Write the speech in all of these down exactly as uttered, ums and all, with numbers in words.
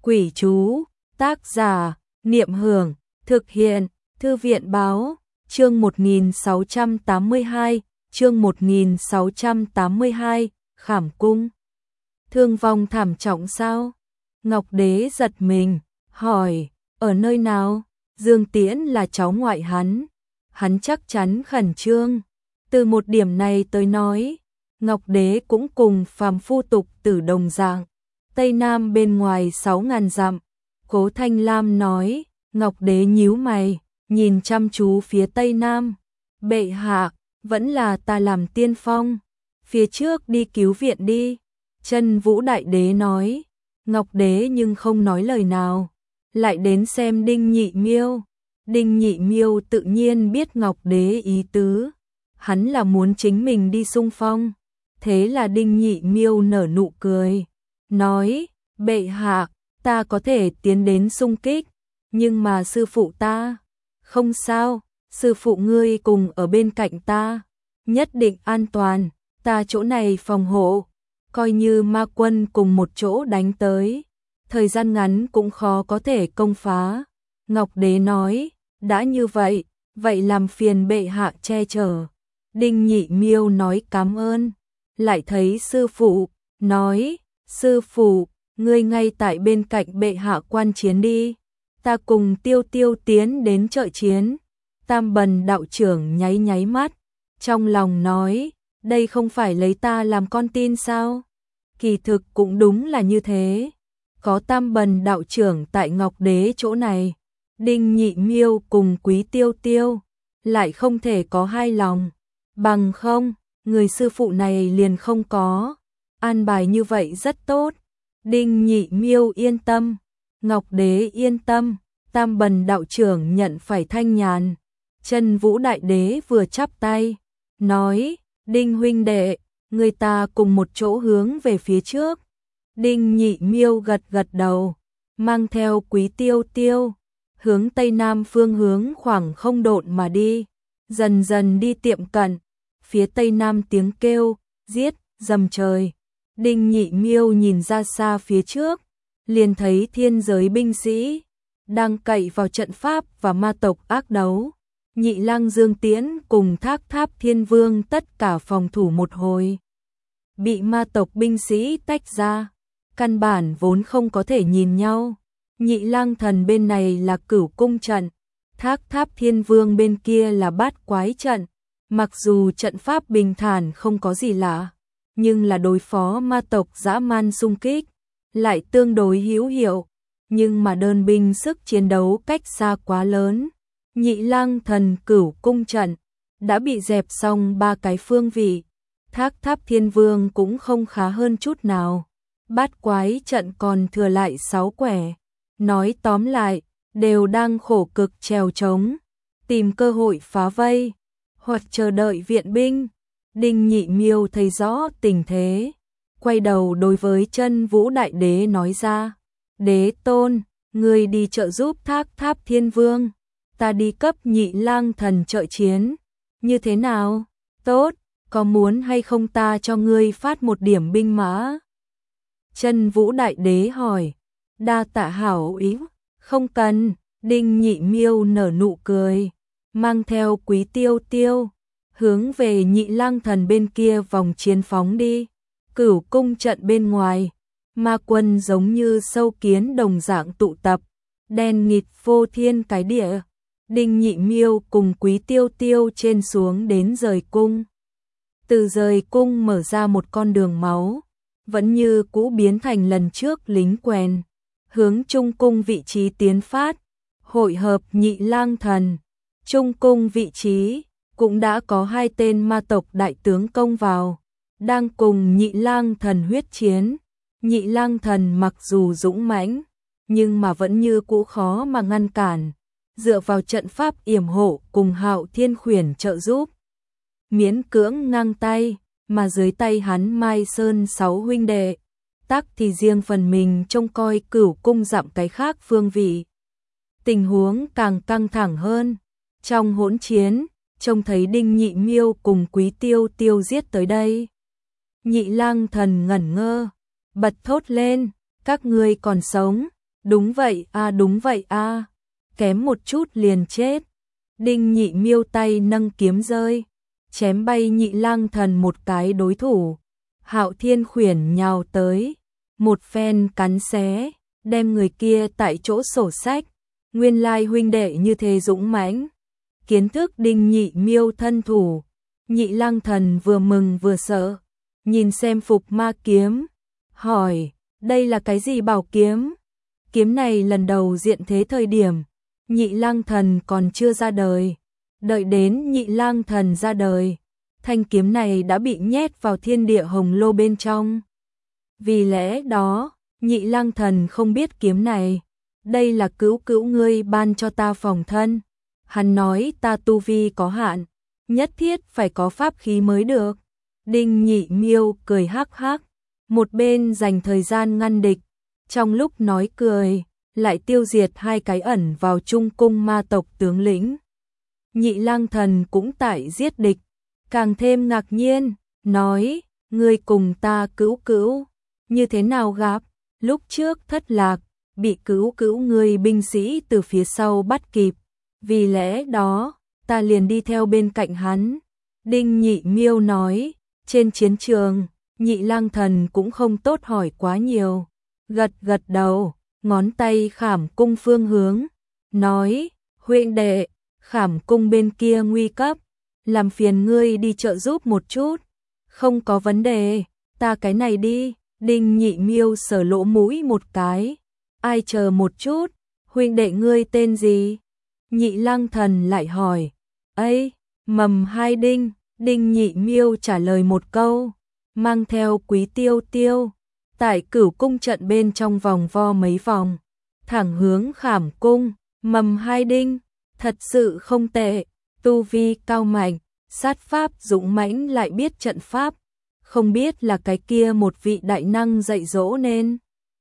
Quỷ chú, tác giả, Niệm Hưởng, thực hiện, Thư viện báo, chương một nghìn sáu trăm tám mươi hai, chương một nghìn sáu trăm tám mươi hai, Khảm Cung. Thương vong thảm trọng sao? Ngọc Đế giật mình, hỏi, ở nơi nào? Dương Tiễn là cháu ngoại hắn, hắn chắc chắn khẩn trương. Từ một điểm này tới nói, Ngọc Đế cũng cùng phàm phu tục tử đồng dạng. Tây Nam bên ngoài sáu ngàn dặm, Cố Thanh Lam nói. Ngọc Đế nhíu mày, nhìn chăm chú phía Tây Nam. Bệ hạ, vẫn là ta làm tiên phong, phía trước đi cứu viện đi. Chân Vũ Đại Đế nói. Ngọc Đế nhưng không nói lời nào, lại đến xem Đinh Nhị Miêu. Đinh Nhị Miêu tự nhiên biết Ngọc Đế ý tứ, hắn là muốn chính mình đi xung phong. Thế là Đinh Nhị Miêu nở nụ cười, nói, bệ hạ, ta có thể tiến đến xung kích, nhưng mà sư phụ ta, không sao, sư phụ ngươi cùng ở bên cạnh ta, nhất định an toàn, ta chỗ này phòng hộ, coi như ma quân cùng một chỗ đánh tới, thời gian ngắn cũng khó có thể công phá. Ngọc Đế nói, đã như vậy, vậy làm phiền bệ hạ che chở. Đinh Nhị Miêu nói cảm ơn, lại thấy sư phụ, nói, sư phụ, ngươi ngay tại bên cạnh bệ hạ quan chiến đi, ta cùng Tiêu Tiêu tiến đến trợ chiến. Tam Bần đạo trưởng nháy nháy mắt, trong lòng nói, đây không phải lấy ta làm con tin sao? Kỳ thực cũng đúng là như thế, có Tam Bần đạo trưởng tại Ngọc Đế chỗ này, Đinh Nhị Miêu cùng Quý Tiêu Tiêu lại không thể có hai lòng, bằng không, người sư phụ này liền không có. An bài như vậy rất tốt. Đinh Nhị Miêu yên tâm, Ngọc Đế yên tâm, Tam Bần đạo trưởng nhận phải thanh nhàn. Chân Vũ Đại Đế vừa chắp tay, nói, Đinh huynh đệ, người ta cùng một chỗ hướng về phía trước. Đinh Nhị Miêu gật gật đầu, mang theo Quý Tiêu Tiêu, hướng Tây Nam phương hướng khoảng không độn mà đi, dần dần đi tiệm cận. Phía Tây Nam tiếng kêu, giết, dầm trời. Đinh Nhị Miêu nhìn ra xa phía trước, liền thấy thiên giới binh sĩ đang cậy vào trận pháp và ma tộc ác đấu. Nhị Lang Dương Tiễn cùng Thác Tháp Thiên Vương tất cả phòng thủ một hồi, bị ma tộc binh sĩ tách ra, căn bản vốn không có thể nhìn nhau. Nhị Lang Thần bên này là Cửu Cung trận, Thác Tháp Thiên Vương bên kia là Bát Quái trận. Mặc dù trận pháp bình thản không có gì lạ, nhưng là đối phó ma tộc dã man xung kích lại tương đối hữu hiệu, nhưng mà đơn binh sức chiến đấu cách xa quá lớn. Nhị Lang Thần Cửu Cung trận đã bị dẹp xong ba cái phương vị, Thác Tháp Thiên Vương cũng không khá hơn chút nào. Bát Quái trận còn thừa lại sáu quẻ. Nói tóm lại, đều đang khổ cực trèo trống, tìm cơ hội phá vây, hoặc chờ đợi viện binh. Đinh Nhị Miêu thấy rõ tình thế, quay đầu đối với Chân Vũ Đại Đế nói ra, Đế Tôn, ngươi đi trợ giúp Thác Tháp Thiên Vương, ta đi cấp Nhị Lang Thần trợ chiến, như thế nào? Tốt, có muốn hay không ta cho ngươi phát một điểm binh mã? Chân Vũ Đại Đế hỏi. Đa tạ hảo ý, không cần. Đinh Nhị Miêu nở nụ cười, mang theo Quý Tiêu Tiêu, hướng về Nhị Lang Thần bên kia vòng chiến phóng đi. Cửu Cung trận bên ngoài, ma quân giống như sâu kiến đồng dạng tụ tập, đen nghịt vô thiên cái địa. Đinh Nhị Miêu cùng Quý Tiêu Tiêu trên xuống đến rời cung. Từ rời cung mở ra một con đường máu, vẫn như cũ biến thành lần trước lính quèn, hướng Trung Cung vị trí tiến phát, hội hợp Nhị Lang Thần. Trung Cung vị trí cũng đã có hai tên ma tộc đại tướng công vào, đang cùng Nhị Lang Thần huyết chiến. Nhị Lang Thần mặc dù dũng mãnh, nhưng mà vẫn như cũ khó mà ngăn cản, dựa vào trận pháp yểm hộ cùng Hạo Thiên Khuyển trợ giúp, miễn cưỡng ngang tay, mà dưới tay hắn Mai Sơn sáu huynh đệ, tắc thì riêng phần mình trông coi Cửu Cung dặm cái khác phương vị. Tình huống càng căng thẳng hơn, trong hỗn chiến, trông thấy Đinh Nhị Miêu cùng Quý Tiêu Tiêu giết tới đây. Nhị Lang Thần ngẩn ngơ, bật thốt lên, các ngươi còn sống, Đúng vậy a, đúng vậy a, kém một chút liền chết. Đinh Nhị Miêu tay nâng kiếm rơi, chém bay Nhị Lang Thần một cái đối thủ. Hạo Thiên Khuyển nhào tới, một phen cắn xé, đem người kia tại chỗ sổ sách. Nguyên lai huynh đệ như thế dũng mãnh. Kiến thức Đinh Nhị Miêu thân thủ, Nhị Lang Thần vừa mừng vừa sợ, nhìn xem Phục Ma kiếm, hỏi, đây là cái gì bảo kiếm? Kiếm này lần đầu diện thế thời điểm, Nhị Lang Thần còn chưa ra đời. Đợi đến Nhị Lang Thần ra đời, thanh kiếm này đã bị nhét vào thiên địa hồng lô bên trong. Vì lẽ đó, Nhị Lang Thần không biết kiếm này. Đây là cứu cứu ngươi ban cho ta phòng thân. Hắn nói ta tu vi có hạn, nhất thiết phải có pháp khí mới được. Đinh Nhị Miêu cười hắc hắc, một bên dành thời gian ngăn địch, trong lúc nói cười, lại tiêu diệt hai cái ẩn vào trung cung ma tộc tướng lĩnh. Nhị Lang Thần cũng tại giết địch, càng thêm ngạc nhiên, nói, ngươi cùng ta cứu cứu, như thế nào gặp, lúc trước thất lạc, bị cứu cứu ngươi binh sĩ từ phía sau bắt kịp, vì lẽ đó, ta liền đi theo bên cạnh hắn. Đinh Nhị Miêu nói, trên chiến trường, Nhị Lang Thần cũng không tốt hỏi quá nhiều, gật gật đầu, ngón tay khảm cung phương hướng, nói, huynh đệ, khảm cung bên kia nguy cấp, làm phiền ngươi đi trợ giúp một chút. Không có vấn đề, ta cái này đi. Đinh Nhị Miêu sờ lỗ mũi một cái, ai chờ một chút, huynh đệ ngươi tên gì? Nhị Lang Thần lại hỏi, ấy, Mầm Hai Đinh. Đinh Nhị Miêu trả lời một câu, mang theo Quý Tiêu Tiêu, tại Cửu cung trận bên trong vòng vo mấy vòng, thẳng hướng khảm cung. Mầm Hai Đinh, thật sự không tệ, tu vi cao mạnh, sát pháp dũng mãnh lại biết trận pháp, không biết là cái kia một vị đại năng dạy dỗ nên.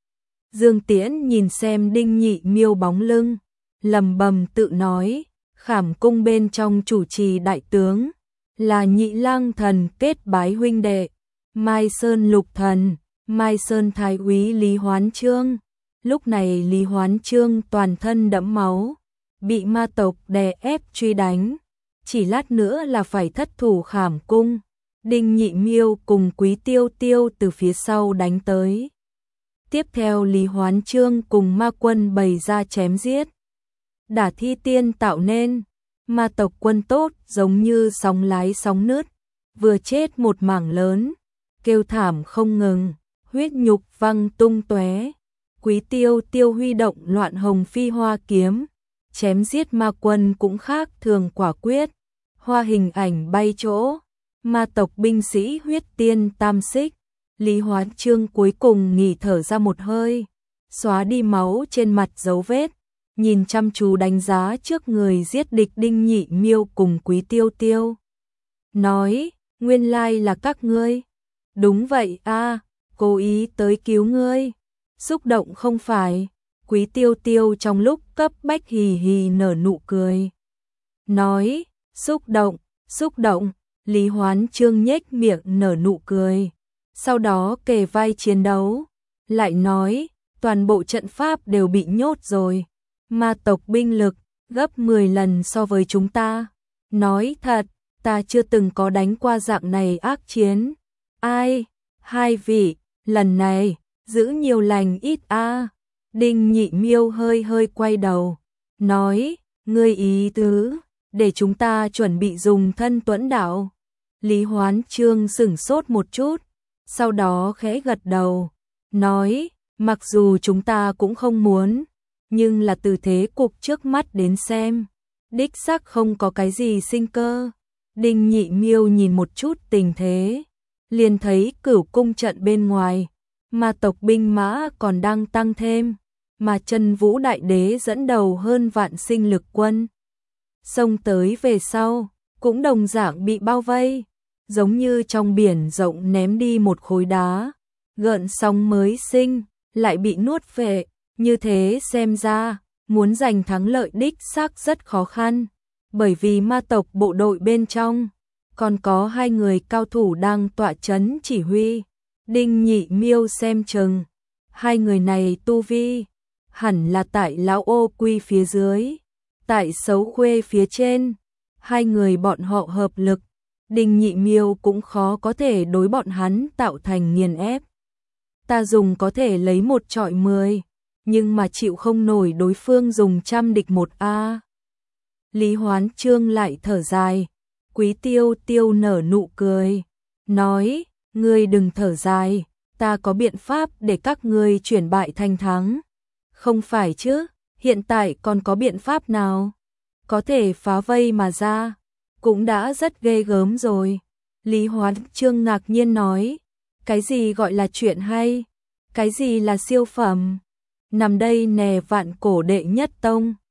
Dương Tiễn nhìn xem Đinh Nhị Miêu bóng lưng, lầm bầm tự nói, khảm cung bên trong chủ trì đại tướng, là Nhị Lang Thần kết bái huynh đệ, Mai Sơn Lục Thần, Mai Sơn Thái úy Lý Hoán Chương. Lúc này Lý Hoán Chương toàn thân đẫm máu, bị ma tộc đè ép truy đánh, chỉ lát nữa là phải thất thủ khảm cung. Đinh Nhị Miêu cùng Quý Tiêu Tiêu từ phía sau đánh tới. Tiếp theo Lý Hoán Chương cùng ma quân bày ra chém giết. Đả thi tiên tạo nên, ma tộc quân tốt giống như sóng lái sóng nứt, vừa chết một mảng lớn, kêu thảm không ngừng, huyết nhục văng tung tóe. Quý Tiêu Tiêu huy động Loạn Hồng Phi Hoa kiếm, chém giết ma quân cũng khác thường quả quyết, hoa hình ảnh bay chỗ. Ma tộc binh sĩ huyết tiên tam xích, Lý Hoán Chương cuối cùng nghỉ thở ra một hơi, xóa đi máu trên mặt dấu vết, nhìn chăm chú đánh giá trước người giết địch Đinh Nhị Miêu cùng Quý Tiêu Tiêu. Nói, nguyên lai là các ngươi. Đúng vậy a, cố ý tới cứu ngươi. Xúc động không phải? Quý Tiêu Tiêu trong lúc cấp bách hì hì nở nụ cười. Nói, xúc động, xúc động. Lý Hoán Chương nhếch miệng nở nụ cười, sau đó kề vai chiến đấu, lại nói, toàn bộ trận pháp đều bị nhốt rồi, ma tộc binh lực gấp mười lần so với chúng ta. Nói thật, ta chưa từng có đánh qua dạng này ác chiến. Ai, hai vị, lần này, giữ nhiều lành ít a. Đinh Nhị Miêu hơi hơi quay đầu, nói, ngươi ý tứ, để chúng ta chuẩn bị dùng thân tuẫn đạo. Lý Hoán Chương sửng sốt một chút, sau đó khẽ gật đầu, nói, mặc dù chúng ta cũng không muốn, nhưng là từ thế cục trước mắt đến xem, đích xác không có cái gì sinh cơ. Đinh Nhị Miêu nhìn một chút tình thế, liền thấy Cửu cung trận bên ngoài, ma tộc binh mã còn đang tăng thêm, mà Chân Vũ Đại Đế dẫn đầu hơn vạn sinh lực quân. Xông tới về sau, cũng đồng dạng bị bao vây, giống như trong biển rộng ném đi một khối đá, gợn sóng mới sinh, lại bị nuốt về, như thế xem ra, muốn giành thắng lợi đích xác rất khó khăn, bởi vì ma tộc bộ đội bên trong, còn có hai người cao thủ đang tọa chấn chỉ huy. Đinh Nhị Miêu xem chừng, hai người này tu vi, hẳn là tại lão ô quy phía dưới, tại xấu khuê phía trên, hai người bọn họ hợp lực, Đinh Nhị Miêu cũng khó có thể đối bọn hắn tạo thành nghiền ép. Ta dùng có thể lấy một trọi mười, nhưng mà chịu không nổi đối phương dùng trăm địch một a. Lý Hoán Trương lại thở dài, Quý Tiêu Tiêu nở nụ cười, nói, ngươi đừng thở dài, ta có biện pháp để các ngươi chuyển bại thành thắng. Không phải chứ, hiện tại còn có biện pháp nào? Có thể phá vây mà ra, cũng đã rất ghê gớm rồi. Lý Hoán Trương ngạc nhiên nói, cái gì gọi là chuyện hay? Cái gì là siêu phẩm? Nằm đây nè vạn cổ đệ nhất tông,